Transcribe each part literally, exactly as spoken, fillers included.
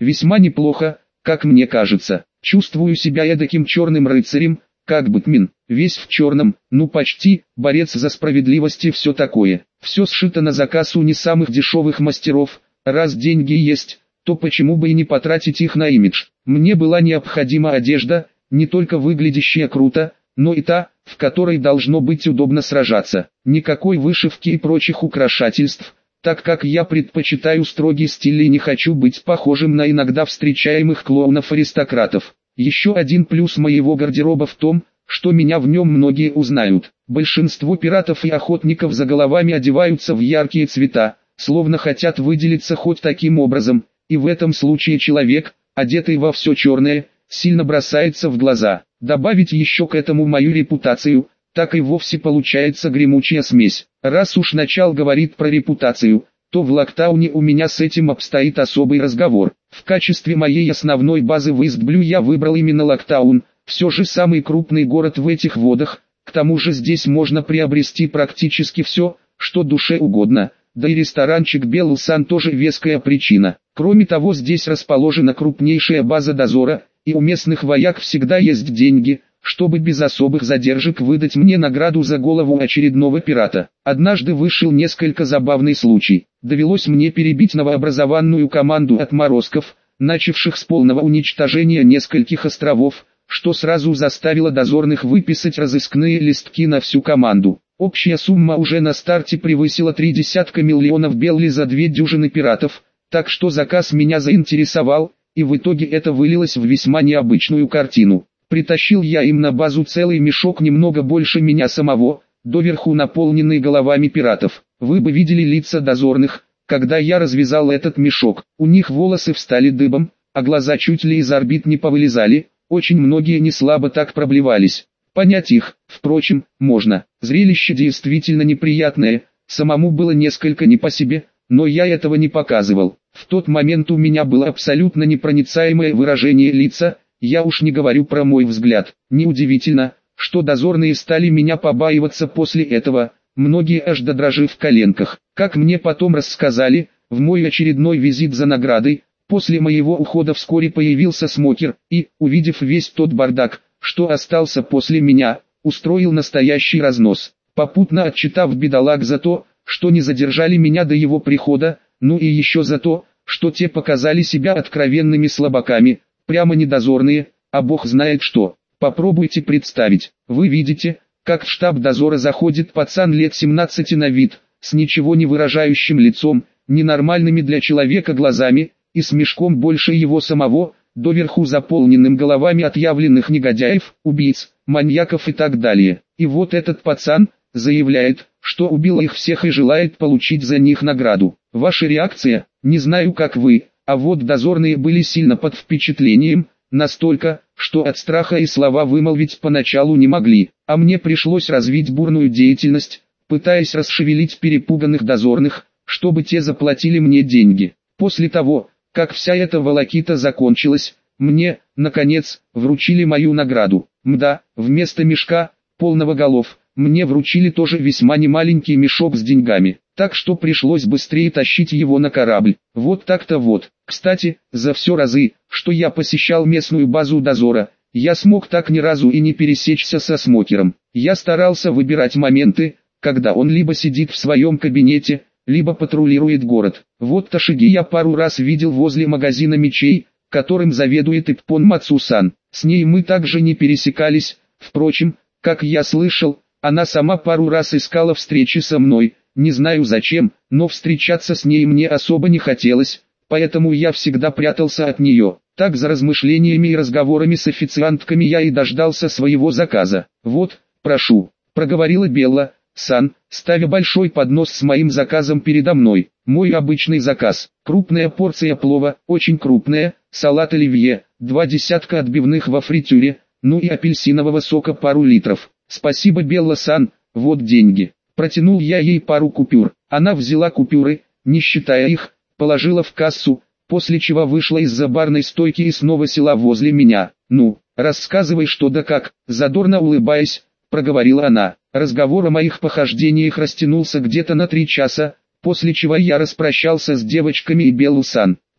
Весьма неплохо, как мне кажется. Чувствую себя эдаким черным рыцарем, как Бэтмен, весь в черном, ну почти, борец за справедливость и все такое. Все сшито на заказ у не самых дешевых мастеров, раз деньги есть, то почему бы и не потратить их на имидж. Мне была необходима одежда, не только выглядящая круто, но и та, в которой должно быть удобно сражаться. Никакой вышивки и прочих украшательств, так как я предпочитаю строгий стиль и не хочу быть похожим на иногда встречаемых клоунов-аристократов. Еще один плюс моего гардероба в том, что меня в нем многие узнают. Большинство пиратов и охотников за головами одеваются в яркие цвета, словно хотят выделиться хоть таким образом, и в этом случае человек, одетый во все черное, сильно бросается в глаза. Добавить еще к этому мою репутацию, так и вовсе получается гремучая смесь. Раз уж начал говорит про репутацию, то в Локтауне у меня с этим обстоит особый разговор. В качестве моей основной базы в Истблю я выбрал именно Локтаун, все же самый крупный город в этих водах, к тому же здесь можно приобрести практически все, что душе угодно, да и ресторанчик Белл Сан тоже веская причина. Кроме того, здесь расположена крупнейшая база дозора, и у местных вояк всегда есть деньги, чтобы без особых задержек выдать мне награду за голову очередного пирата. Однажды вышел несколько забавный случай. Довелось мне перебить новообразованную команду отморозков, начавших с полного уничтожения нескольких островов, что сразу заставило дозорных выписать разыскные листки на всю команду. Общая сумма уже на старте превысила три десятка миллионов белли за две дюжины пиратов, так что заказ меня заинтересовал, и в итоге это вылилось в весьма необычную картину. Притащил я им на базу целый мешок немного больше меня самого, доверху наполненный головами пиратов. Вы бы видели лица дозорных, когда я развязал этот мешок. У них волосы встали дыбом, а глаза чуть ли из орбит не повылезали, очень многие не слабо так проблевались. Понять их, впрочем, можно. Зрелище действительно неприятное, самому было несколько не по себе, но я этого не показывал. В тот момент у меня было абсолютно непроницаемое выражение лица, я уж не говорю про мой взгляд. Неудивительно, что дозорные стали меня побаиваться после этого, многие аж до дрожи в коленках. Как мне потом рассказали, в мой очередной визит за наградой, после моего ухода вскоре появился Смокер, и, увидев весь тот бардак, что остался после меня, устроил настоящий разнос, попутно отчитав бедолаг за то, что не задержали меня до его прихода, ну и еще за то, что те показали себя откровенными слабаками, прямо не дозорные, а бог знает что. Попробуйте представить, вы видите, как в штаб дозора заходит пацан лет семнадцати на вид, с ничего не выражающим лицом, ненормальными для человека глазами, и с мешком больше его самого, доверху заполненным головами отъявленных негодяев, убийц, маньяков и так далее. И вот этот пацан заявляет, что убил их всех и желает получить за них награду. Ваша реакция? Не знаю как вы, а вот дозорные были сильно под впечатлением, настолько, что от страха и слова вымолвить поначалу не могли, а мне пришлось развить бурную деятельность, пытаясь расшевелить перепуганных дозорных, чтобы те заплатили мне деньги. После того, как вся эта волокита закончилась, мне, наконец, вручили мою награду. Мда, вместо мешка, полного голов, мне вручили тоже весьма немаленький мешок с деньгами, так что пришлось быстрее тащить его на корабль. Вот так-то вот. Кстати, за все разы, что я посещал местную базу дозора, я смог так ни разу и не пересечься со Смокером. Я старался выбирать моменты, когда он либо сидит в своем кабинете, либо патрулирует город. Вот Ташиги я пару раз видел возле магазина мечей, которым заведует Иппон Мацусан. С ней мы также не пересекались, впрочем, как я слышал, она сама пару раз искала встречи со мной, не знаю зачем, но встречаться с ней мне особо не хотелось, поэтому я всегда прятался от нее. Так за размышлениями и разговорами с официантками я и дождался своего заказа. «Вот, прошу», — проговорила Белла Сан, ставя большой поднос с моим заказом передо мной. Мой обычный заказ: крупная порция плова, очень крупная, салат оливье, два десятка отбивных во фритюре, ну и апельсинового сока пару литров. «Спасибо, Белла Сан, вот деньги». Протянул я ей пару купюр. Она взяла купюры, не считая их, положила в кассу, после чего вышла из-за барной стойки и снова села возле меня. «Ну, рассказывай что да как», задорно улыбаясь, проговорила она. Разговор о моих похождениях растянулся где-то на три часа, после чего я распрощался с девочками и Беллу Сан.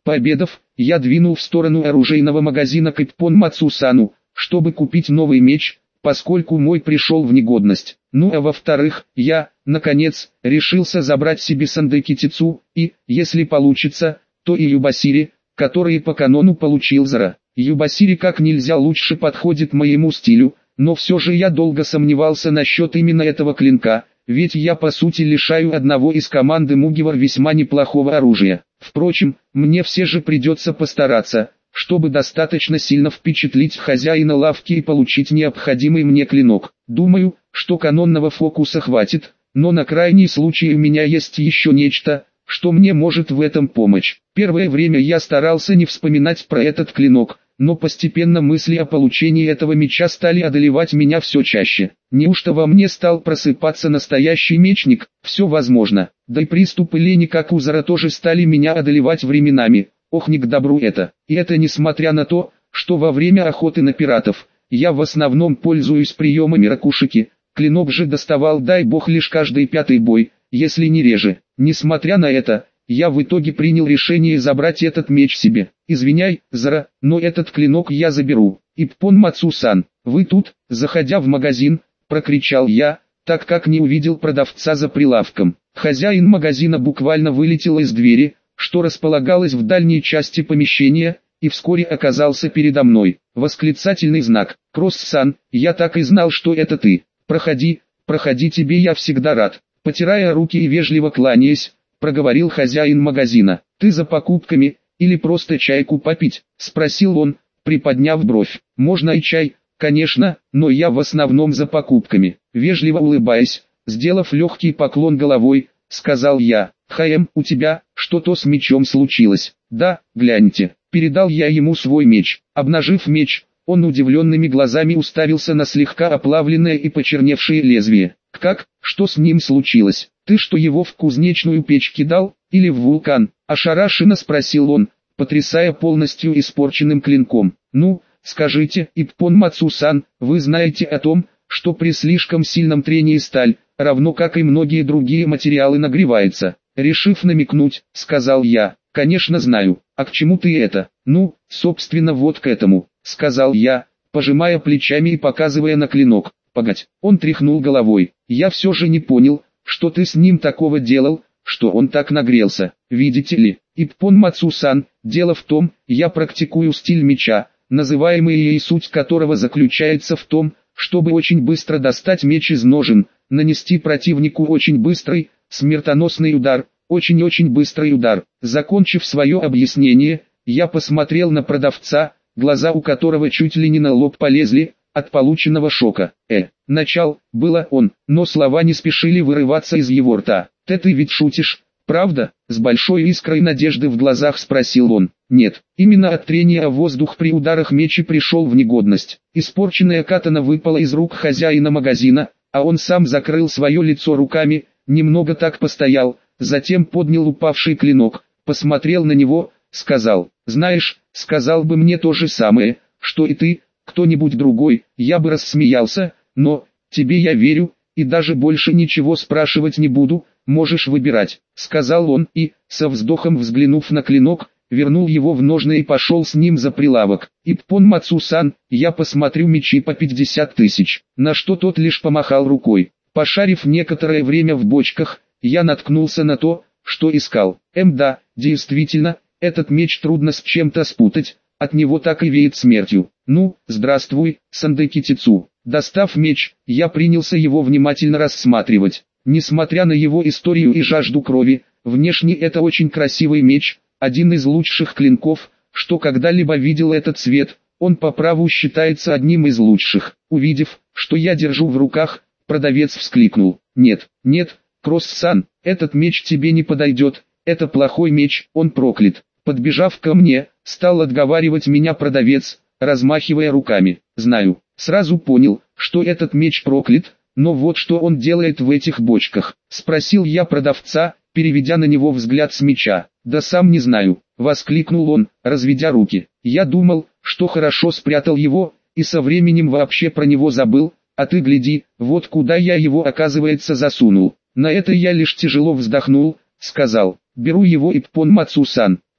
Пообедав, я двинул в сторону оружейного магазина к Иппон Мацу-сану, чтобы купить новый меч, поскольку мой пришел в негодность. Ну а во-вторых, я, наконец, решился забрать себе Сандеки Тицу, и, если получится, то и Юбасири, который по канону получил Зара. Юбасири как нельзя лучше подходит моему стилю, но все же я долго сомневался насчет именно этого клинка, ведь я по сути лишаю одного из команды Мугивар весьма неплохого оружия. Впрочем, мне все же придется постараться, чтобы достаточно сильно впечатлить хозяина лавки и получить необходимый мне клинок. Думаю, что канонного фокуса хватит, но на крайний случай у меня есть еще нечто, что мне может в этом помочь. Первое время я старался не вспоминать про этот клинок, но постепенно мысли о получении этого меча стали одолевать меня все чаще. Неужто во мне стал просыпаться настоящий мечник? Все возможно. Да и приступы лени как у Зара тоже стали меня одолевать временами. Ох, не к добру это. И это несмотря на то, что во время охоты на пиратов, я в основном пользуюсь приемами ракушики. Клинок же доставал, дай бог, лишь каждый пятый бой, если не реже. Несмотря на это, я в итоге принял решение забрать этот меч себе. Извиняй, Зара, но этот клинок я заберу. Иппон Мацу-сан, вы тут? Заходя в магазин, прокричал я, так как не увидел продавца за прилавком. Хозяин магазина буквально вылетел из двери, что располагалось в дальней части помещения, и вскоре оказался передо мной. Восклицательный знак. Кросс-сан, я так и знал, что это ты. Проходи, проходи, тебе я всегда рад. Потирая руки и вежливо кланяясь, проговорил хозяин магазина. Ты за покупками, или просто чайку попить? Спросил он, приподняв бровь. Можно и чай, конечно, но я в основном за покупками. Вежливо улыбаясь, сделав легкий поклон головой, сказал я. Хаем, у тебя что-то с мечом случилось? Да, гляньте. Передал я ему свой меч. Обнажив меч, он удивленными глазами уставился на слегка оплавленное и почерневшее лезвие. Как? Что с ним случилось? Ты что, его в кузнечную печь кидал, или в вулкан? Ошарашенно спросил он, потрясая полностью испорченным клинком. Ну, скажите, Иппон Мацу-сан, вы знаете о том, что при слишком сильном трении сталь, равно как и многие другие материалы, нагревается? Решив намекнуть, сказал я. Конечно знаю, а к чему ты это? Ну, собственно вот к этому, сказал я, пожимая плечами и показывая на клинок. Погодь, он тряхнул головой. Я все же не понял, что ты с ним такого делал, что он так нагрелся. Видите ли, Иппон Мацу-сан, дело в том, я практикую стиль меча, называемый ей, суть которого заключается в том, чтобы очень быстро достать меч из ножен, нанести противнику очень быстрый, смертоносный удар, очень-очень быстрый удар. Закончив свое объяснение, я посмотрел на продавца, глаза у которого чуть ли не на лоб полезли от полученного шока. Э, начал, было он, но слова не спешили вырываться из его рта. Ты ты ведь шутишь, правда? С большой искрой надежды в глазах спросил он. Нет, именно от трения о воздух при ударах мечи пришел в негодность. Испорченная катана выпала из рук хозяина магазина, а он сам закрыл свое лицо руками, немного так постоял, затем поднял упавший клинок, посмотрел на него, сказал. Знаешь, сказал бы мне то же самое, что и ты, кто-нибудь другой, я бы рассмеялся, но, тебе я верю, и даже больше ничего спрашивать не буду, можешь выбирать, сказал он и, со вздохом взглянув на клинок, вернул его в ножны и пошел с ним за прилавок. Иппон Мацу-сан, я посмотрю мечи по пятьдесят тысяч, на что тот лишь помахал рукой. Пошарив некоторое время в бочках, я наткнулся на то, что искал. Эм да, действительно, этот меч трудно с чем-то спутать, от него так и веет смертью. Ну, здравствуй, Сандеки Тицу. Достав меч, я принялся его внимательно рассматривать. Несмотря на его историю и жажду крови, внешне это очень красивый меч, один из лучших клинков, что когда-либо видел этот свет. Он по праву считается одним из лучших. Увидев, что я держу в руках, продавец вскликнул. Нет, нет, Кросс-сан, этот меч тебе не подойдет, это плохой меч, он проклят. Подбежав ко мне, стал отговаривать меня продавец, размахивая руками. Знаю, сразу понял, что этот меч проклят, но вот что он делает в этих бочках, спросил я продавца, переведя на него взгляд с меча. Да сам не знаю, воскликнул он, разведя руки. Я думал, что хорошо спрятал его, и со временем вообще про него забыл, а ты гляди, вот куда я его, оказывается, засунул. На это я лишь тяжело вздохнул, сказал. Беру его, Иппон Мацу-сан.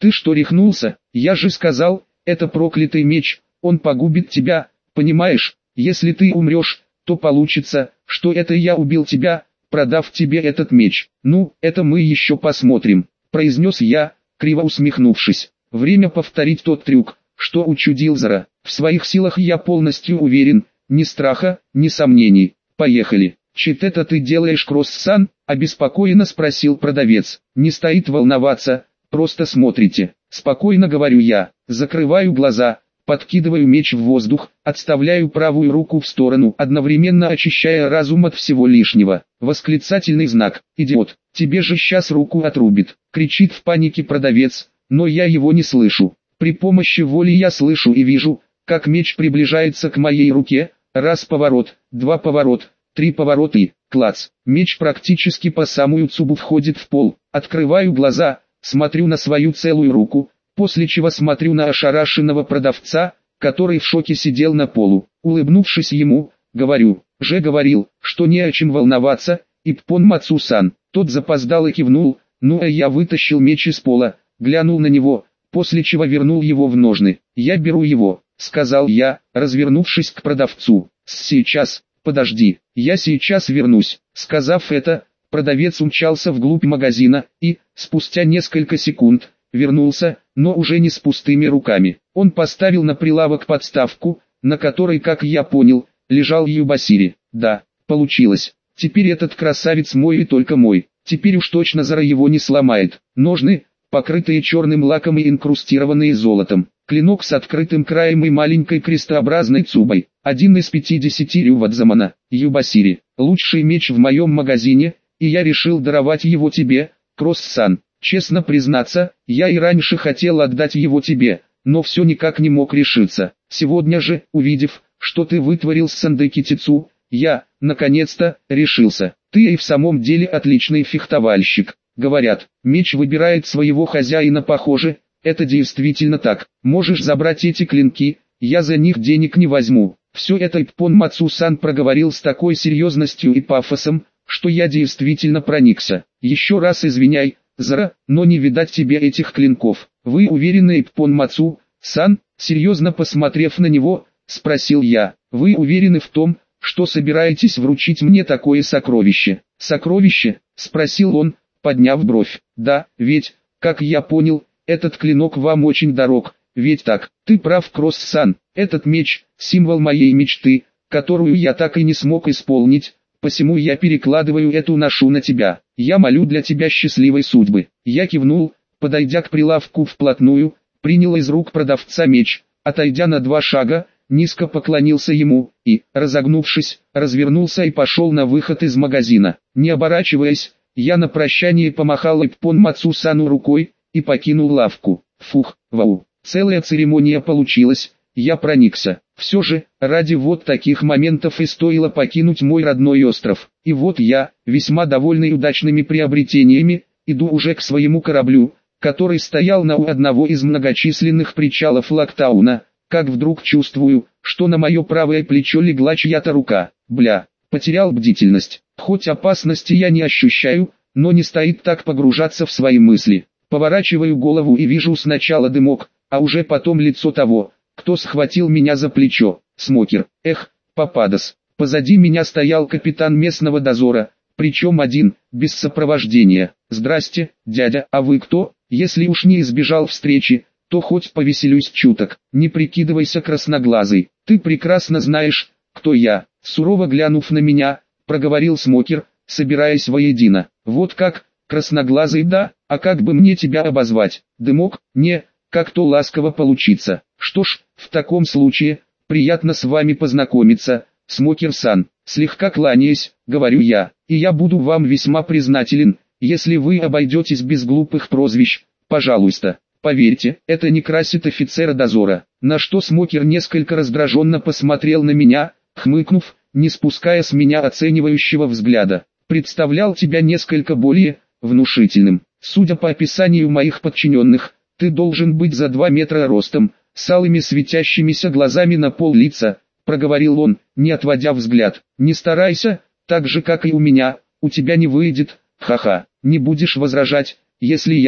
Ты что, рехнулся? Я же сказал, это проклятый меч, он погубит тебя, понимаешь? Если ты умрешь, то получится, что это я убил тебя, продав тебе этот меч. Ну, это мы еще посмотрим, произнес я, криво усмехнувшись. Время повторить тот трюк, что учудил Зара. В своих силах я полностью уверен, ни страха, ни сомнений. Поехали. Чит это ты делаешь, Кросс-сан? Обеспокоенно спросил продавец. Не стоит волноваться, просто смотрите. Спокойно говорю я, закрываю глаза, подкидываю меч в воздух, отставляю правую руку в сторону, одновременно очищая разум от всего лишнего. Восклицательный знак. Идиот, тебе же сейчас руку отрубит, кричит в панике продавец, но я его не слышу. При помощи воли я слышу и вижу, как меч приближается к моей руке. Раз поворот, два поворот, три поворота и, клац, меч практически по самую цубу входит в пол. Открываю глаза, смотрю на свою целую руку, после чего смотрю на ошарашенного продавца, который в шоке сидел на полу. Улыбнувшись ему, говорю, же говорил, что не о чем волноваться, Иппон Мацу-сан. Тот запоздал и кивнул, ну а я вытащил меч из пола, глянул на него, после чего вернул его в ножны. Я беру его, сказал я, развернувшись к продавцу. Сейчас, подожди, я сейчас вернусь. Сказав это, продавец умчался вглубь магазина и, спустя несколько секунд, вернулся, но уже не с пустыми руками. Он поставил на прилавок подставку, на которой, как я понял, лежал Юбасири. Да, получилось. Теперь этот красавец мой и только мой. Теперь уж точно Зара его не сломает. Ножны, покрытые черным лаком и инкрустированные золотом. Клинок с открытым краем и маленькой крестообразной цубой. Один из пятидесяти рювадзамана. Юбасири. Лучший меч в моем магазине, и я решил даровать его тебе, Кросс-сан. Честно признаться, я и раньше хотел отдать его тебе, но все никак не мог решиться. Сегодня же, увидев, что ты вытворил с Сандекитицу, я, наконец-то, решился. Ты и в самом деле отличный фехтовальщик. Говорят, меч выбирает своего хозяина, похоже, это действительно так. Можешь забрать эти клинки, я за них денег не возьму. Все это Иппон Мацу-сан проговорил с такой серьезностью и пафосом, что я действительно проникся. Еще раз извиняй, Зара, но не видать тебе этих клинков. Вы уверены, Иппон Мацу-сан? Серьезно посмотрев на него, спросил я. Вы уверены в том, что собираетесь вручить мне такое сокровище? Сокровище? Спросил он, подняв бровь. Да, ведь, как я понял, этот клинок вам очень дорог, ведь так? Ты прав, Кросс-сан, этот меч – символ моей мечты, которую я так и не смог исполнить, посему я перекладываю эту ношу на тебя. Я молю для тебя счастливой судьбы. Я кивнул, подойдя к прилавку вплотную, принял из рук продавца меч, отойдя на два шага, низко поклонился ему и, разогнувшись, развернулся и пошел на выход из магазина. Не оборачиваясь, я на прощание помахал Иппон Мацу-сану рукой и покинул лавку. Фух, вау, целая церемония получилась, я проникся. Все же, ради вот таких моментов и стоило покинуть мой родной остров. И вот я, весьма довольный удачными приобретениями, иду уже к своему кораблю, который стоял на у одного из многочисленных причалов Лактауна, как вдруг чувствую, что на мое правое плечо легла чья-то рука. Бля, потерял бдительность. Хоть опасности я не ощущаю, но не стоит так погружаться в свои мысли. Поворачиваю голову и вижу сначала дымок, а уже потом лицо того, кто схватил меня за плечо. Смокер. Эх, попадос. Позади меня стоял капитан местного дозора, причем один, без сопровождения. Здрасте, дядя, а вы кто? Если уж не избежал встречи, то хоть повеселюсь чуток. Не прикидывайся красноглазый. Ты прекрасно знаешь, кто я. Сурово глянув на меня, проговорил Смокер, собираясь воедино. Вот как, красноглазый, да? А как бы мне тебя обозвать? Дымок? Не, как-то ласково получится. Что ж, в таком случае, приятно с вами познакомиться, Смокер-сан. Слегка кланяясь, говорю я, и я буду вам весьма признателен, если вы обойдетесь без глупых прозвищ, пожалуйста. Поверьте, это не красит офицера дозора. На что Смокер несколько раздраженно посмотрел на меня, хмыкнув, не спуская с меня оценивающего взгляда. Представлял тебя несколько более внушительным. Судя по описанию моих подчиненных, ты должен быть за два метра ростом, с алыми светящимися глазами на пол лица, проговорил он, не отводя взгляд. Не старайся, так же как и у меня, у тебя не выйдет, ха-ха. Не будешь возражать, если я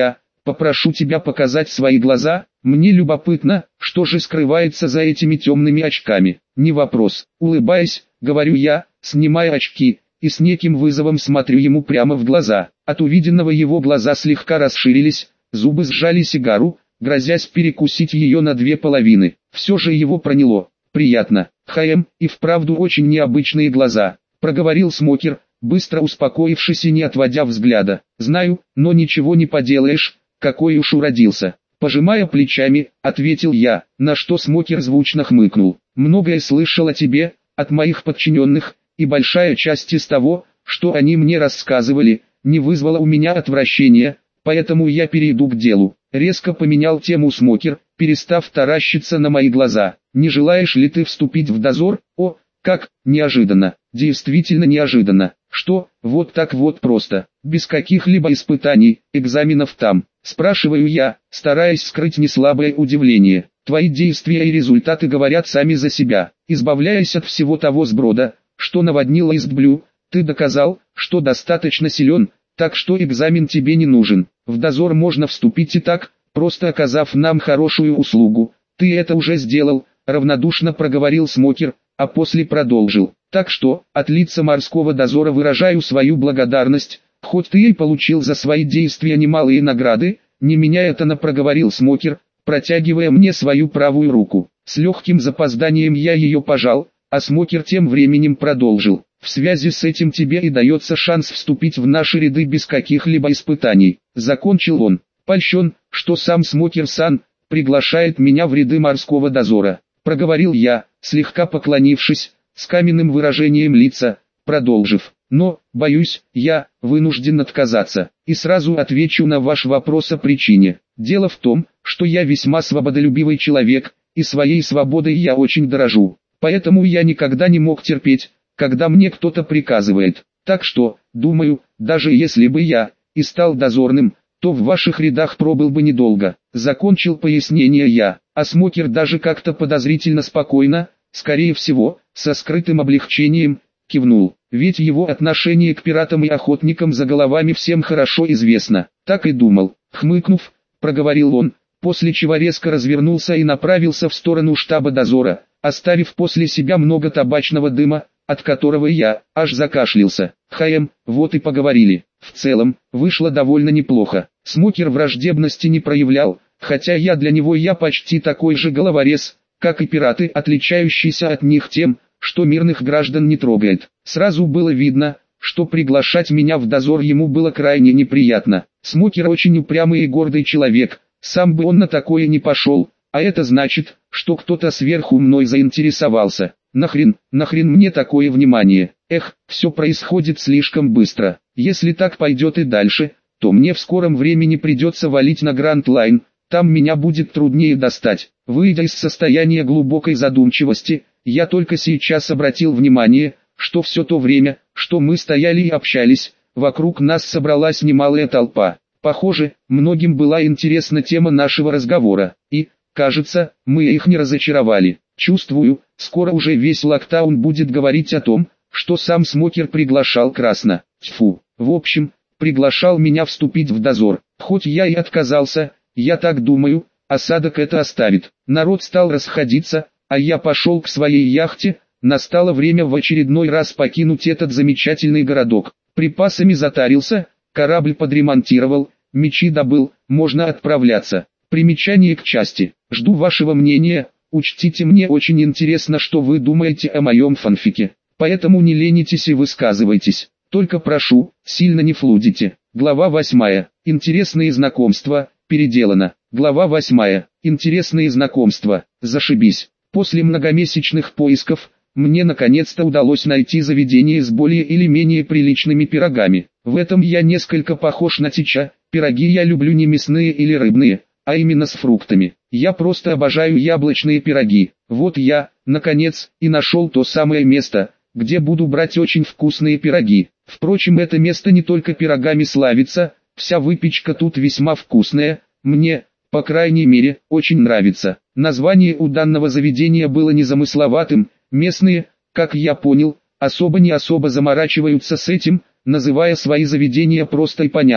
попрошу тебя показать свои глаза, мне любопытно, что же скрывается за этими темными очками. Не вопрос, улыбаясь, говорю я, снимая очки, и с неким вызовом смотрю ему прямо в глаза. От увиденного его глаза слегка расширились, зубы сжали сигару, грозясь перекусить ее на две половины. Все же его проняло. Приятно. Хм, и вправду очень необычные глаза, проговорил Смокер, быстро успокоившись и не отводя взгляда. Знаю, но ничего не поделаешь, какой уж уродился. Пожимая плечами, ответил я, на что Смокер звучно хмыкнул. Многое слышал о тебе, от моих подчиненных, и большая часть из того, что они мне рассказывали, не вызвала у меня отвращения, поэтому я перейду к делу. Резко поменял тему Смокер, перестав таращиться на мои глаза. Не желаешь ли ты вступить в дозор? О, как, неожиданно, действительно неожиданно. Что, вот так вот просто, без каких-либо испытаний, экзаменов там? Спрашиваю я, стараясь скрыть неслабое удивление. Твои действия и результаты говорят сами за себя. Избавляясь от всего того сброда, что наводнило Истблю, ты доказал, что достаточно силен, так что экзамен тебе не нужен. В дозор можно вступить и так, просто оказав нам хорошую услугу. Ты это уже сделал, равнодушно проговорил Смокер, а после продолжил. Так что, от лица морского дозора выражаю свою благодарность, хоть ты и получил за свои действия немалые награды, не меняя тона проговорил Смокер, протягивая мне свою правую руку. С легким запозданием я ее пожал, а Смокер тем временем продолжил. В связи с этим тебе и дается шанс вступить в наши ряды без каких-либо испытаний. Закончил он. Польщен, что сам Смокер-сан приглашает меня в ряды морского дозора. Проговорил я, слегка поклонившись, с каменным выражением лица, продолжив. Но, боюсь, я вынужден отказаться. И сразу отвечу на ваш вопрос о причине. Дело в том, что я весьма свободолюбивый человек, и своей свободой я очень дорожу. Поэтому я никогда не мог терпеть, когда мне кто-то приказывает. Так что, думаю, даже если бы я и стал дозорным, то в ваших рядах пробыл бы недолго. Закончил пояснение я, а Смокер даже как-то подозрительно спокойно, скорее всего, со скрытым облегчением, кивнул. Ведь его отношение к пиратам и охотникам за головами всем хорошо известно. Так и думал. Хмыкнув, проговорил он, после чего резко развернулся и направился в сторону штаба дозора, оставив после себя много табачного дыма, от которого я аж закашлялся. Хм, вот и поговорили. В целом, вышло довольно неплохо. Смокер враждебности не проявлял, хотя я для него я почти такой же головорез, как и пираты, отличающийся от них тем, что мирных граждан не трогает. Сразу было видно, что приглашать меня в дозор ему было крайне неприятно. Смокер очень упрямый и гордый человек, сам бы он на такое не пошел, а это значит, что кто-то сверху мной заинтересовался. Нахрен, нахрен мне такое внимание? Эх, все происходит слишком быстро. Если так пойдет и дальше, то мне в скором времени придется валить на Гранд Лайн, там меня будет труднее достать. Выйдя из состояния глубокой задумчивости, я только сейчас обратил внимание, что все то время, что мы стояли и общались, вокруг нас собралась немалая толпа. Похоже, многим была интересна тема нашего разговора, и, кажется, мы их не разочаровали. Чувствую, скоро уже весь Локтаун будет говорить о том, что сам Смокер приглашал красно. Тьфу, в общем, приглашал меня вступить в дозор. Хоть я и отказался, я так думаю, осадок это оставит. Народ стал расходиться, а я пошел к своей яхте. Настало время в очередной раз покинуть этот замечательный городок. Припасами затарился, корабль подремонтировал, мечи добыл, можно отправляться. Примечание к части. Жду вашего мнения. Учтите, мне очень интересно, что вы думаете о моем фанфике. Поэтому не ленитесь и высказывайтесь. Только прошу, сильно не флудите. Глава восьмая. Интересные знакомства. Переделано. Глава восьмая. Интересные знакомства. Зашибись. После многомесячных поисков, мне наконец-то удалось найти заведение с более или менее приличными пирогами. В этом я несколько похож на Тича. Пироги я люблю не мясные или рыбные, а именно с фруктами. Я просто обожаю яблочные пироги. Вот я, наконец, и нашел то самое место, где буду брать очень вкусные пироги. Впрочем, это место не только пирогами славится, вся выпечка тут весьма вкусная, мне, по крайней мере, очень нравится. Название у данного заведения было незамысловатым, местные, как я понял, особо не особо заморачиваются с этим, называя свои заведения просто и понятно.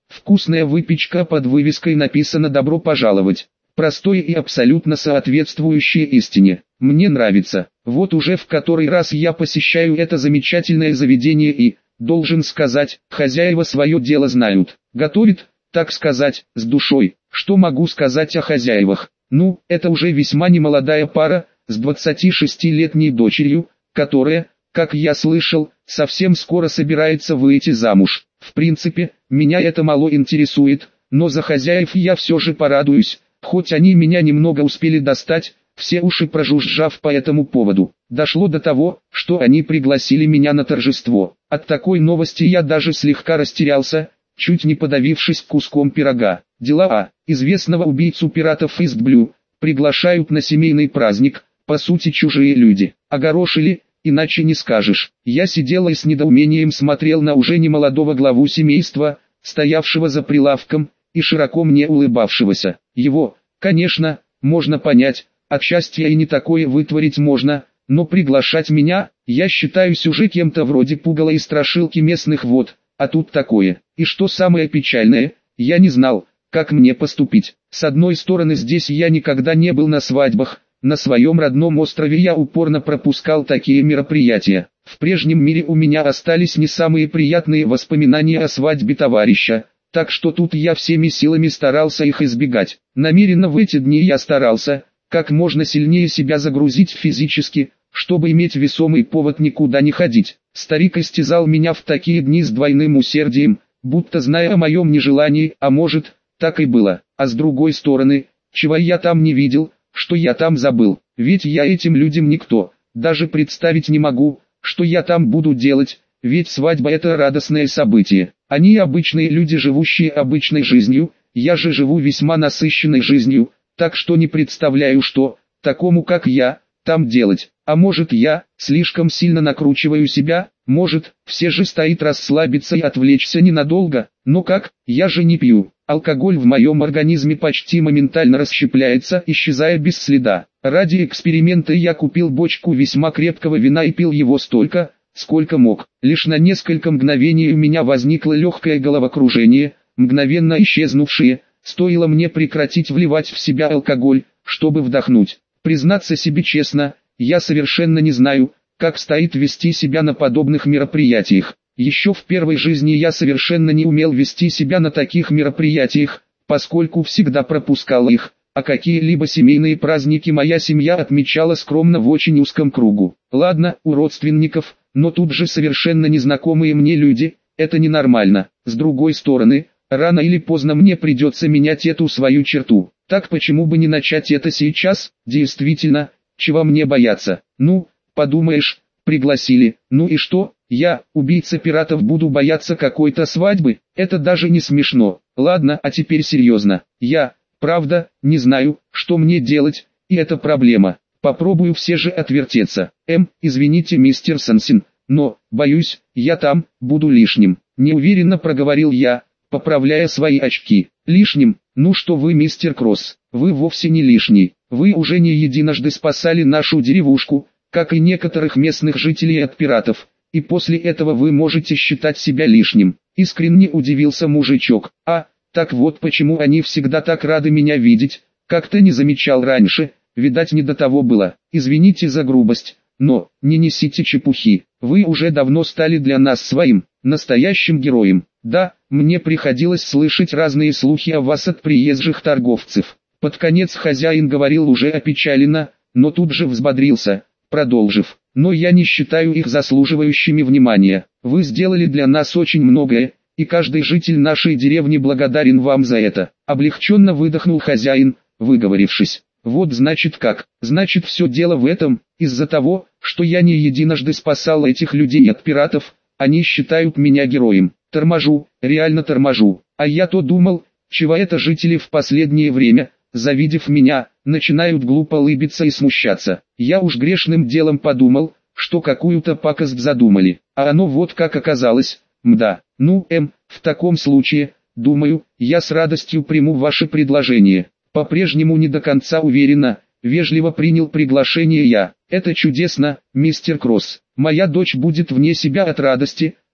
Вкусная выпечка, под вывеской написано «Добро пожаловать». Простое и абсолютно соответствующее истине. Мне нравится. Вот уже в который раз я посещаю это замечательное заведение и, должен сказать, хозяева свое дело знают. Готовит, так сказать, с душой. Что могу сказать о хозяевах? Ну, это уже весьма немолодая пара, с двадцатишестилетней дочерью, которая, как я слышал, совсем скоро собирается выйти замуж. В принципе, меня это мало интересует, но за хозяев я все же порадуюсь, хоть они меня немного успели достать, все уши прожужжав по этому поводу. Дошло до того, что они пригласили меня на торжество. От такой новости я даже слегка растерялся, чуть не подавившись куском пирога. Дела А. Известного убийцу пиратов East Blue приглашают на семейный праздник, по сути чужие люди. Огорошили, иначе не скажешь. Я сидел и с недоумением смотрел на уже немолодого главу семейства, стоявшего за прилавком, и широко мне улыбавшегося. Его, конечно, можно понять, от счастья и не такое вытворить можно, но приглашать меня, я считаюсь уже кем-то вроде пугала и страшилки местных вод, а тут такое. И что самое печальное, я не знал, как мне поступить. С одной стороны, здесь я никогда не был на свадьбах, на своем родном острове я упорно пропускал такие мероприятия. В прежнем мире у меня остались не самые приятные воспоминания о свадьбе товарища, так что тут я всеми силами старался их избегать. Намеренно в эти дни я старался, как можно сильнее себя загрузить физически, чтобы иметь весомый повод никуда не ходить. Старик истязал меня в такие дни с двойным усердием, будто зная о моем нежелании, а может, так и было. А с другой стороны, чего я там не видел, что я там забыл, ведь я этим людям никто, даже представить не могу, что я там буду делать, ведь свадьба это радостное событие. Они обычные люди, живущие обычной жизнью, я же живу весьма насыщенной жизнью, так что не представляю, что, такому как я, там делать. А может я, слишком сильно накручиваю себя, может, все же стоит расслабиться и отвлечься ненадолго, но как, я же не пью. Алкоголь в моем организме почти моментально расщепляется, исчезая без следа. Ради эксперимента я купил бочку весьма крепкого вина и пил его столько, сколько мог. Лишь на несколько мгновений у меня возникло легкое головокружение, мгновенно исчезнувшее, стоило мне прекратить вливать в себя алкоголь, чтобы вдохнуть. Признаться себе честно, я совершенно не знаю, как стоит вести себя на подобных мероприятиях. Еще в первой жизни я совершенно не умел вести себя на таких мероприятиях, поскольку всегда пропускал их, а какие-либо семейные праздники моя семья отмечала скромно в очень узком кругу. Ладно, у родственников, но тут же совершенно незнакомые мне люди, это ненормально. С другой стороны, рано или поздно мне придется менять эту свою черту. Так почему бы не начать это сейчас? Действительно, чего мне бояться? Ну, подумаешь, пригласили, ну и что? Я, убийца пиратов, буду бояться какой-то свадьбы? Это даже не смешно. Ладно, а теперь серьезно. Я, правда, не знаю, что мне делать, и это проблема. Попробую все же отвертеться. Эм, извините, мистер Сансин, но, боюсь, я там буду лишним. Неуверенно проговорил я, поправляя свои очки. Лишним? Ну что вы, мистер Кросс, вы вовсе не лишний. Вы уже не единожды спасали нашу деревушку, как и некоторых местных жителей от пиратов. И после этого вы можете считать себя лишним. Искренне удивился мужичок. А, так вот почему они всегда так рады меня видеть. Как-то не замечал раньше, видать не до того было. Извините за грубость, но, не несите чепухи. Вы уже давно стали для нас своим, настоящим героем. Да, мне приходилось слышать разные слухи о вас от приезжих торговцев. Под конец хозяин говорил уже опечаленно, но тут же взбодрился, продолжив. Но я не считаю их заслуживающими внимания. Вы сделали для нас очень многое, и каждый житель нашей деревни благодарен вам за это. Облегченно выдохнул хозяин, выговорившись. Вот значит как, значит все дело в этом, из-за того, что я не единожды спасал этих людей от пиратов, они считают меня героем. Торможу, реально торможу. А я-то думал, чего это жители в последнее время, завидев меня, начинают глупо улыбиться и смущаться. Я уж грешным делом подумал, что какую-то пакость задумали, а оно вот как оказалось. Мда, ну, эм, в таком случае, думаю, я с радостью приму ваше предложение. По-прежнему не до конца уверенно, вежливо принял приглашение я. Это чудесно, мистер Кросс. Моя дочь будет вне себя от радости,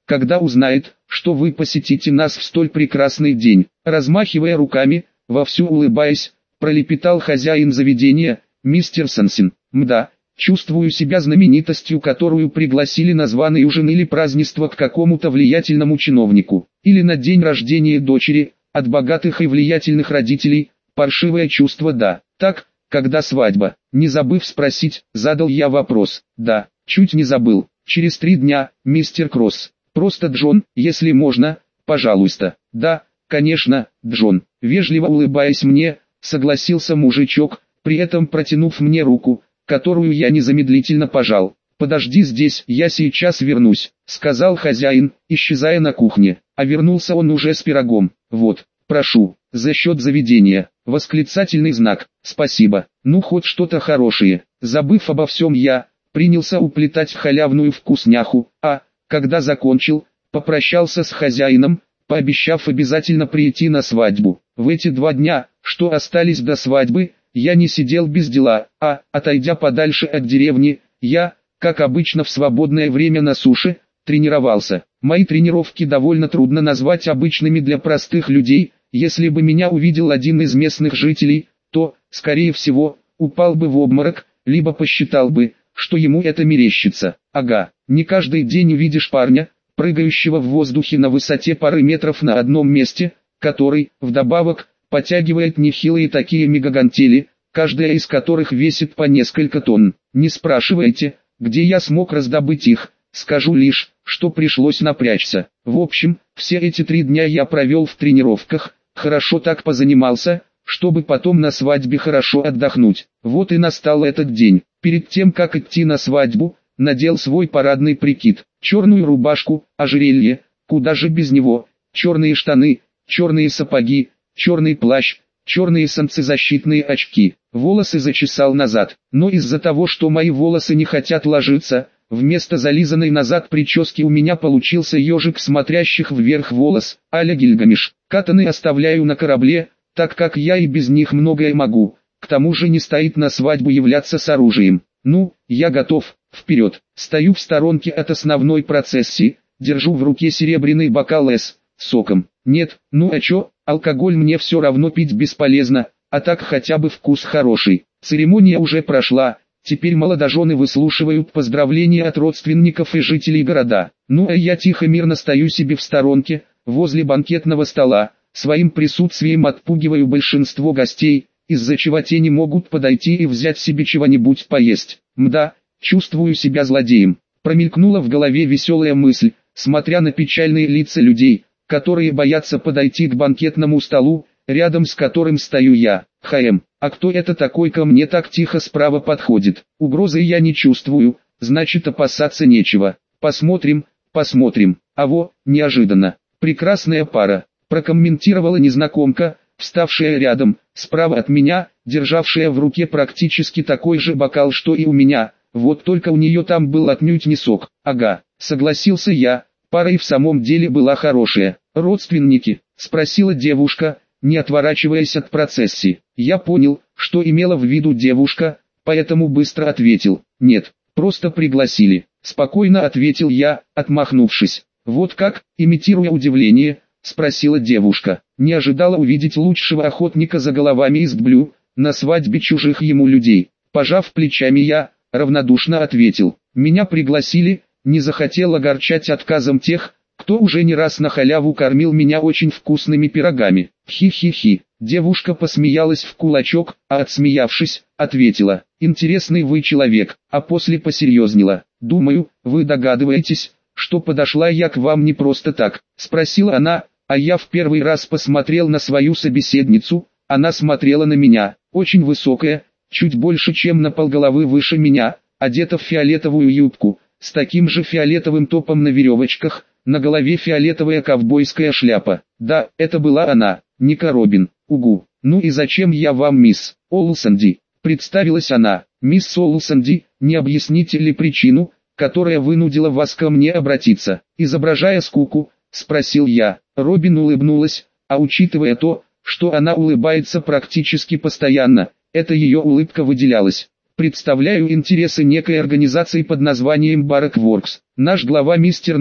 когда узнает, что вы посетите нас в столь прекрасный день?» Размахивая руками, вовсю улыбаясь, пролепетал хозяин заведения, мистер Сансин. «Мда, чувствую себя знаменитостью, которую пригласили на званый ужин или празднество к какому-то влиятельному чиновнику, или на день рождения дочери, от богатых и влиятельных родителей, паршивое чувство, да. Так, когда свадьба?» Не забыв спросить, задал я вопрос. «Да, чуть не забыл. Через три дня, мистер Кросс. Просто Джон, если можно, пожалуйста». «Да, конечно, Джон», вежливо улыбаясь мне, согласился мужичок, при этом протянув мне руку, которую я незамедлительно пожал. «Подожди здесь, я сейчас вернусь», — сказал хозяин, исчезая на кухне. А вернулся он уже с пирогом. «Вот, прошу, за счет заведения». Восклицательный знак. «Спасибо, ну хоть что-то хорошее». Забыв обо всем, я принялся уплетать халявную вкусняху, а, когда закончил, попрощался с хозяином, пообещав обязательно прийти на свадьбу. В эти два дня, что остались до свадьбы, я не сидел без дела, а, отойдя подальше от деревни, я, как обычно в свободное время на суше, тренировался. Мои тренировки довольно трудно назвать обычными для простых людей. Если бы меня увидел один из местных жителей, то, скорее всего, упал бы в обморок, либо посчитал бы, что ему это мерещится. Ага, не каждый день увидишь парня, прыгающего в воздухе на высоте пары метров на одном месте, который, вдобавок, подтягивает нехилые такие мегагантели, каждая из которых весит по несколько тонн. Не спрашивайте, где я смог раздобыть их, скажу лишь, что пришлось напрячься. В общем, все эти три дня я провел в тренировках, хорошо так позанимался, чтобы потом на свадьбе хорошо отдохнуть. Вот и настал этот день. Перед тем как идти на свадьбу, надел свой парадный прикид, черную рубашку, ожерелье, куда же без него, черные штаны, черные сапоги, черный плащ, черные солнцезащитные очки. Волосы зачесал назад, но из-за того, что мои волосы не хотят ложиться, вместо зализанной назад прически у меня получился ежик смотрящих вверх волос, а-ля Гильгамеш. Катаны оставляю на корабле, так как я и без них многое могу, к тому же не стоит на свадьбу являться с оружием. Ну, я готов, вперед. Стою в сторонке от основной процессии, держу в руке серебряный бокал с соком. Нет, ну а чё, алкоголь мне все равно пить бесполезно, а так хотя бы вкус хороший. Церемония уже прошла, теперь молодожены выслушивают поздравления от родственников и жителей города. Ну а я тихо мирно стою себе в сторонке, возле банкетного стола, своим присутствием отпугиваю большинство гостей, из-за чего те не могут подойти и взять себе чего-нибудь поесть. Мда, чувствую себя злодеем. Промелькнула в голове веселая мысль, смотря на печальные лица людей, которые боятся подойти к банкетному столу, рядом с которым стою я. Хм, а кто это такой ко мне так тихо справа подходит? Угрозы я не чувствую, значит опасаться нечего. Посмотрим, посмотрим. А во, неожиданно. Прекрасная пара, прокомментировала незнакомка, вставшая рядом, справа от меня, державшая в руке практически такой же бокал, что и у меня, вот только у нее там был отнюдь не сок. Ага, согласился я, пара и в самом деле была хорошая. Родственники, спросила девушка, не отворачиваясь от процессии. Я понял, что имела в виду девушка, поэтому быстро ответил: нет, просто пригласили. Спокойно ответил я, отмахнувшись. Вот как, имитируя удивление, спросила девушка. Не ожидала увидеть лучшего охотника за головами из Блю, на свадьбе чужих ему людей. Пожав плечами, я равнодушно ответил: меня пригласили, не захотел огорчать отказом тех, кто уже не раз на халяву кормил меня очень вкусными пирогами. Хи-хи-хи. Девушка посмеялась в кулачок, а отсмеявшись, ответила: интересный вы человек, а после посерьезнела. Думаю, вы догадываетесь, что подошла я к вам не просто так, спросила она, а я в первый раз посмотрел на свою собеседницу, она смотрела на меня, очень высокая, чуть больше чем на полголовы выше меня, одета в фиолетовую юбку, с таким же фиолетовым топом на веревочках, на голове фиолетовая ковбойская шляпа. Да, это была она, Ника Робин. Угу. Ну и зачем я вам, мисс Олсонди? Представилась она. Мисс Олсонди, не объясните ли причину, которая вынудила вас ко мне обратиться? Изображая скуку, спросил я. Робин улыбнулась, а учитывая то, что она улыбается практически постоянно, эта ее улыбка выделялась. Представляю интересы некой организации под названием Барак Воркс. Наш глава мистер Ноль,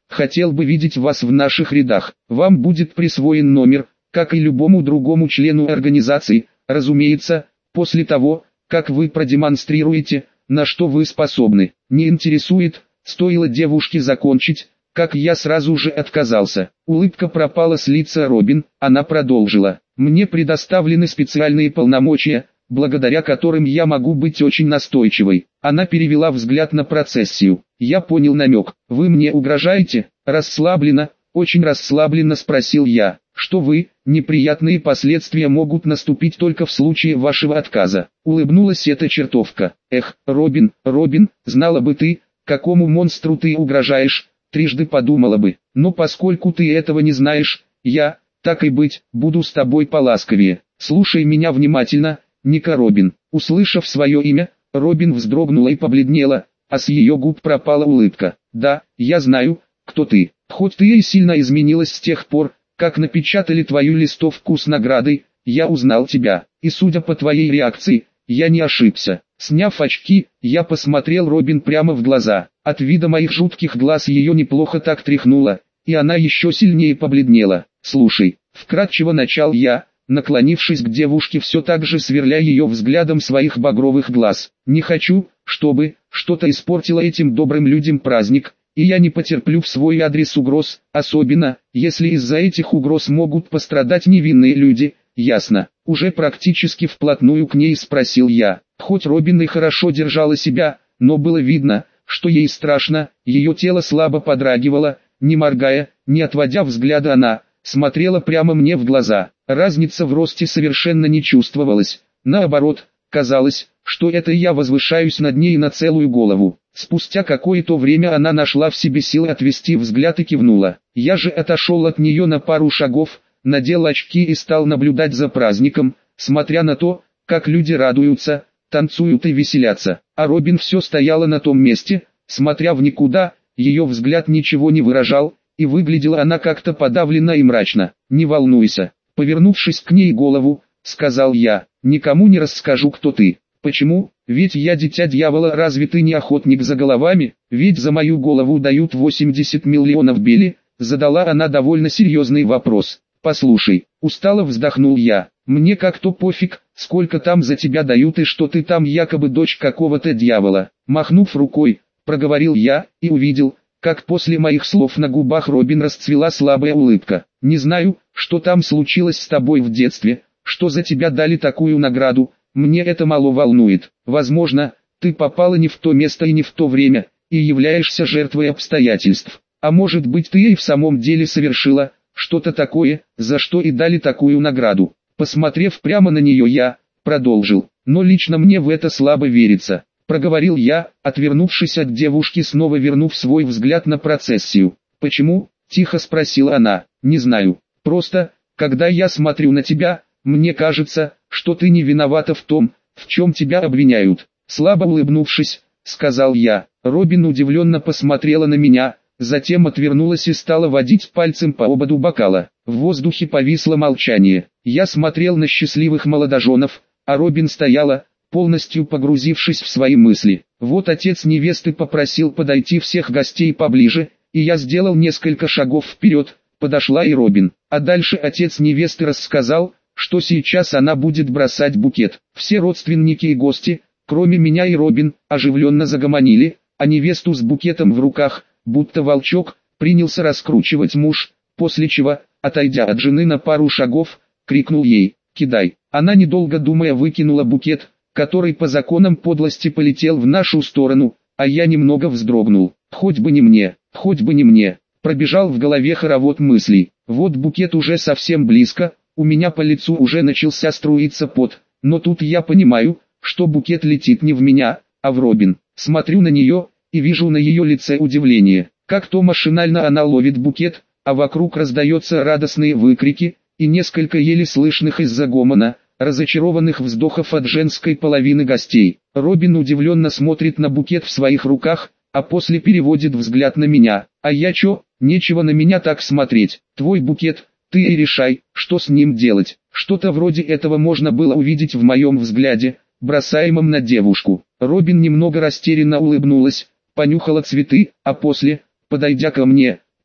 хотел бы видеть вас в наших рядах. Вам будет присвоен номер, как и любому другому члену организации, разумеется, после того, как вы продемонстрируете, на что вы способны. Не интересует, стоило девушке закончить, как я сразу же отказался. Улыбка пропала с лица Робин, она продолжила. Мне предоставлены специальные полномочия, благодаря которым я могу быть очень настойчивой. Она перевела взгляд на процессию. Я понял намек. Вы мне угрожаете? Расслабленно, очень расслабленно спросил я. Что вы, неприятные последствия могут наступить только в случае вашего отказа. Улыбнулась эта чертовка. Эх, Робин, Робин, знала бы ты, какому монстру ты угрожаешь, трижды подумала бы. Но поскольку ты этого не знаешь, я, так и быть, буду с тобой поласковее. Слушай меня внимательно, Ника Робин. Услышав свое имя, Робин вздрогнула и побледнела, а с ее губ пропала улыбка. Да, я знаю, кто ты. Хоть ты и сильно изменилась с тех пор, как напечатали твою листовку с наградой, я узнал тебя, и судя по твоей реакции, я не ошибся. Сняв очки, я посмотрел Робин прямо в глаза. От вида моих жутких глаз ее неплохо так тряхнуло, и она еще сильнее побледнела. Слушай, вкратчиво начал я, наклонившись к девушке, все так же сверля ее взглядом своих багровых глаз. Не хочу, чтобы что-то испортило этим добрым людям праздник, и я не потерплю в свой адрес угроз, особенно, если из-за этих угроз могут пострадать невинные люди. Ясно. Уже практически вплотную к ней спросил я. Хоть Робин и хорошо держала себя, но было видно, что ей страшно, ее тело слабо подрагивало, не моргая, не отводя взгляда, она смотрела прямо мне в глаза. Разница в росте совершенно не чувствовалась, наоборот, казалось, что это я возвышаюсь над ней на целую голову. Спустя какое-то время она нашла в себе силы отвести взгляд и кивнула. Я же отошел от нее на пару шагов, надел очки и стал наблюдать за праздником, смотря на то, как люди радуются, танцуют и веселятся. А Робин все стояла на том месте, смотря в никуда, ее взгляд ничего не выражал, и выглядела она как-то подавленно и мрачно. «Не волнуйся», повернувшись к ней голову, сказал я, «никому не расскажу, кто ты». «Почему? Ведь я дитя дьявола, разве ты не охотник за головами? Ведь за мою голову дают восемьдесят миллионов бели», задала она довольно серьезный вопрос. «Послушай», устало вздохнул я, «мне как-то пофиг, сколько там за тебя дают и что ты там якобы дочь какого-то дьявола». Махнув рукой, проговорил я, и увидел, как после моих слов на губах Робин расцвела слабая улыбка. «Не знаю, что там случилось с тобой в детстве, что за тебя дали такую награду, мне это мало волнует. Возможно, ты попала не в то место и не в то время, и являешься жертвой обстоятельств. А может быть, ты и в самом деле совершила что-то такое, за что и дали такую награду». Посмотрев прямо на нее, я продолжил, «но лично мне в это слабо верится», проговорил я, отвернувшись от девушки, снова вернув свой взгляд на процессию. «Почему?» – тихо спросила она. «Не знаю. Просто, когда я смотрю на тебя, мне кажется, что ты не виновата в том, в чем тебя обвиняют». Слабо улыбнувшись, сказал я. Робин удивленно посмотрела на меня, затем отвернулась и стала водить пальцем по ободу бокала. В воздухе повисло молчание. Я смотрел на счастливых молодоженов, а Робин стояла, полностью погрузившись в свои мысли. Вот отец невесты попросил подойти всех гостей поближе, и я сделал несколько шагов вперед, подошла и Робин. А дальше отец невесты рассказал, что сейчас она будет бросать букет. Все родственники и гости, кроме меня и Робин, оживленно загомонили, а невесту с букетом в руках, будто волчок, принялся раскручивать муж, после чего, отойдя от жены на пару шагов, крикнул ей «Кидай». Она, недолго думая, выкинула букет, который по законам подлости полетел в нашу сторону, а я немного вздрогнул. «Хоть бы не мне, хоть бы не мне», пробежал в голове хоровод мыслей. Вот букет уже совсем близко, у меня по лицу уже начался струиться пот, но тут я понимаю, что букет летит не в меня, а в Робин. Смотрю на нее, и вижу на ее лице удивление. Как-то машинально она ловит букет, а вокруг раздаются радостные выкрики, и несколько еле слышных из-за гомона, разочарованных вздохов от женской половины гостей. Робин удивленно смотрит на букет в своих руках, а после переводит взгляд на меня. «А я чё? Нечего на меня так смотреть. Твой букет, ты и решай, что с ним делать». Что-то вроде этого можно было увидеть в моем взгляде, бросаемом на девушку. Робин немного растерянно улыбнулась, понюхала цветы, а после, подойдя ко мне,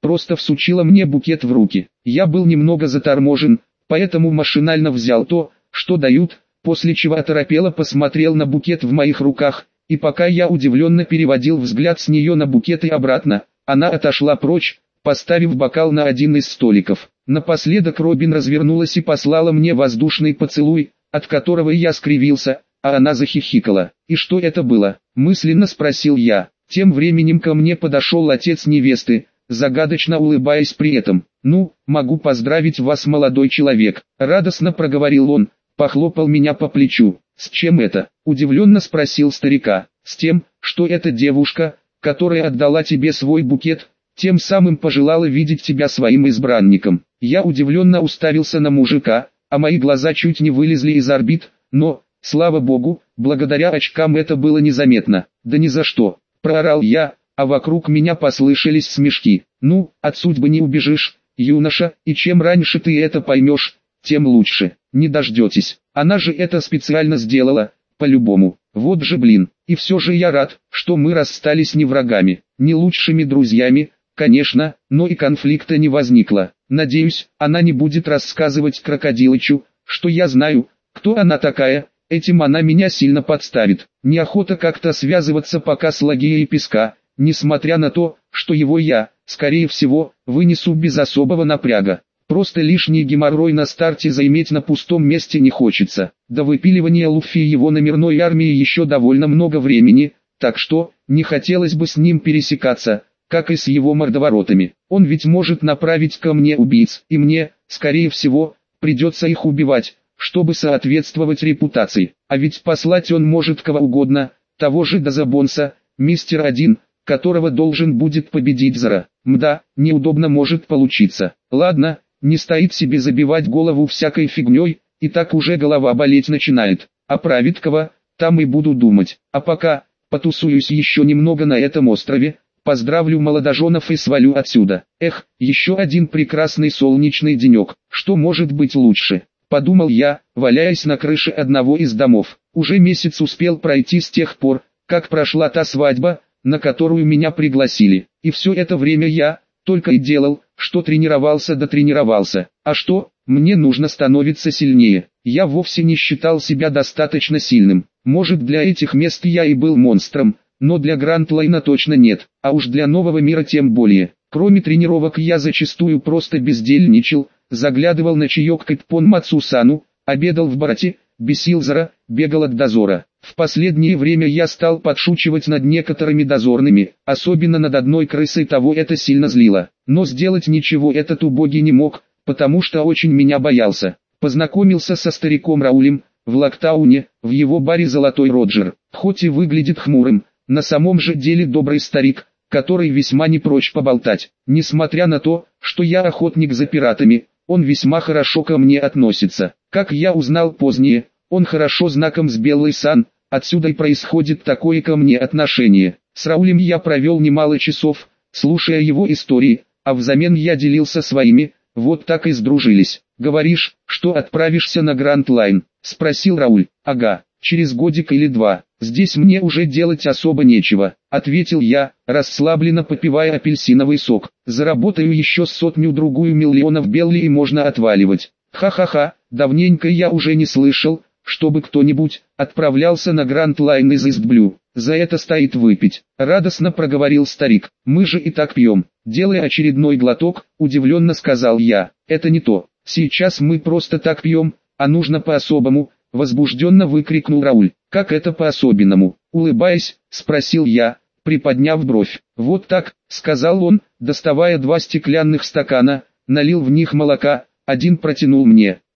просто всучила мне букет в руки. Я был немного заторможен, поэтому машинально взял то, что дают, после чего оторопело посмотрел на букет в моих руках, и пока я удивленно переводил взгляд с нее на букет и обратно, она отошла прочь, поставив бокал на один из столиков. Напоследок Робин развернулась и послала мне воздушный поцелуй, от которого я скривился, а она захихикала. «И что это было?» – мысленно спросил я. Тем временем ко мне подошел отец невесты, загадочно улыбаясь при этом. «Ну, могу поздравить вас, молодой человек», – радостно проговорил он, похлопал меня по плечу. «С чем это?» – удивленно спросил старика. «С тем, что эта девушка, которая отдала тебе свой букет, тем самым пожелала видеть тебя своим избранником». Я удивленно уставился на мужика, а мои глаза чуть не вылезли из орбит, но, слава богу, благодаря очкам это было незаметно. «Да ни за что!» – проорал я, а вокруг меня послышались смешки. «Ну, от судьбы не убежишь, юноша, и чем раньше ты это поймешь, тем лучше. Не дождетесь. Она же это специально сделала, по-любому. Вот же блин. И все же я рад, что мы расстались не врагами, не лучшими друзьями, конечно, но и конфликта не возникло. Надеюсь, она не будет рассказывать крокодилычу, что я знаю, кто она такая, этим она меня сильно подставит. Неохота как-то связываться пока с Лагией Песка, несмотря на то, что его я, скорее всего, вынесу без особого напряга. Просто лишний геморрой на старте заиметь на пустом месте не хочется. До выпиливания Луфи и его номерной армии еще довольно много времени, так что, не хотелось бы с ним пересекаться, как и с его мордоворотами. Он ведь может направить ко мне убийц, и мне, скорее всего, придется их убивать, чтобы соответствовать репутации. А ведь послать он может кого угодно, того же Дазабонса, мистер один, которого должен будет победить Зара. Мда, неудобно может получиться. Ладно, не стоит себе забивать голову всякой фигней, и так уже голова болеть начинает. А про Виткова, там и буду думать. А пока, потусуюсь еще немного на этом острове, поздравлю молодоженов и свалю отсюда. Эх, еще один прекрасный солнечный денек, что может быть лучше? Подумал я, валяясь на крыше одного из домов. Уже месяц успел пройти с тех пор, как прошла та свадьба, на которую меня пригласили. И все это время я только и делал, что тренировался да тренировался. А что, мне нужно становиться сильнее. Я вовсе не считал себя достаточно сильным. Может, для этих мест я и был монстром, но для Гранд-Лайна точно нет, а уж для нового мира тем более. Кроме тренировок я зачастую просто бездельничал, заглядывал на чаек к Иппон Мацусану, обедал в барате, бесил Зара, бегал от дозора. В последнее время я стал подшучивать над некоторыми дозорными, особенно над одной крысой, того это сильно злило. Но сделать ничего этот убогий не мог, потому что очень меня боялся. Познакомился со стариком Раулем, в Локтауне, в его баре «Золотой Роджер». Хоть и выглядит хмурым, на самом же деле добрый старик, который весьма не прочь поболтать. Несмотря на то, что я охотник за пиратами, он весьма хорошо ко мне относится. Как я узнал позднее, он хорошо знаком с Белой Сан, отсюда и происходит такое ко мне отношение. С Раулем я провел немало часов, слушая его истории, а взамен я делился своими, вот так и сдружились. «Говоришь, что отправишься на Гранд-Лайн?» – спросил Рауль. «Ага, через годик или два. Здесь мне уже делать особо нечего», – ответил я, расслабленно попивая апельсиновый сок. «Заработаю еще сотню-другую миллионов белли и можно отваливать». Ха-ха-ха, давненько я уже не слышал, чтобы кто-нибудь отправлялся на Гранд-Лайн из Истблю. За это стоит выпить. Радостно проговорил старик. Мы же и так пьем. Делая очередной глоток, удивленно сказал я. Это не то. Сейчас мы просто так пьем, а нужно по-особому. Возбужденно выкрикнул Рауль. Как это по-особенному? Улыбаясь, спросил я, приподняв бровь. Вот так, сказал он, доставая два стеклянных стакана, налил в них молока, один протянул мне.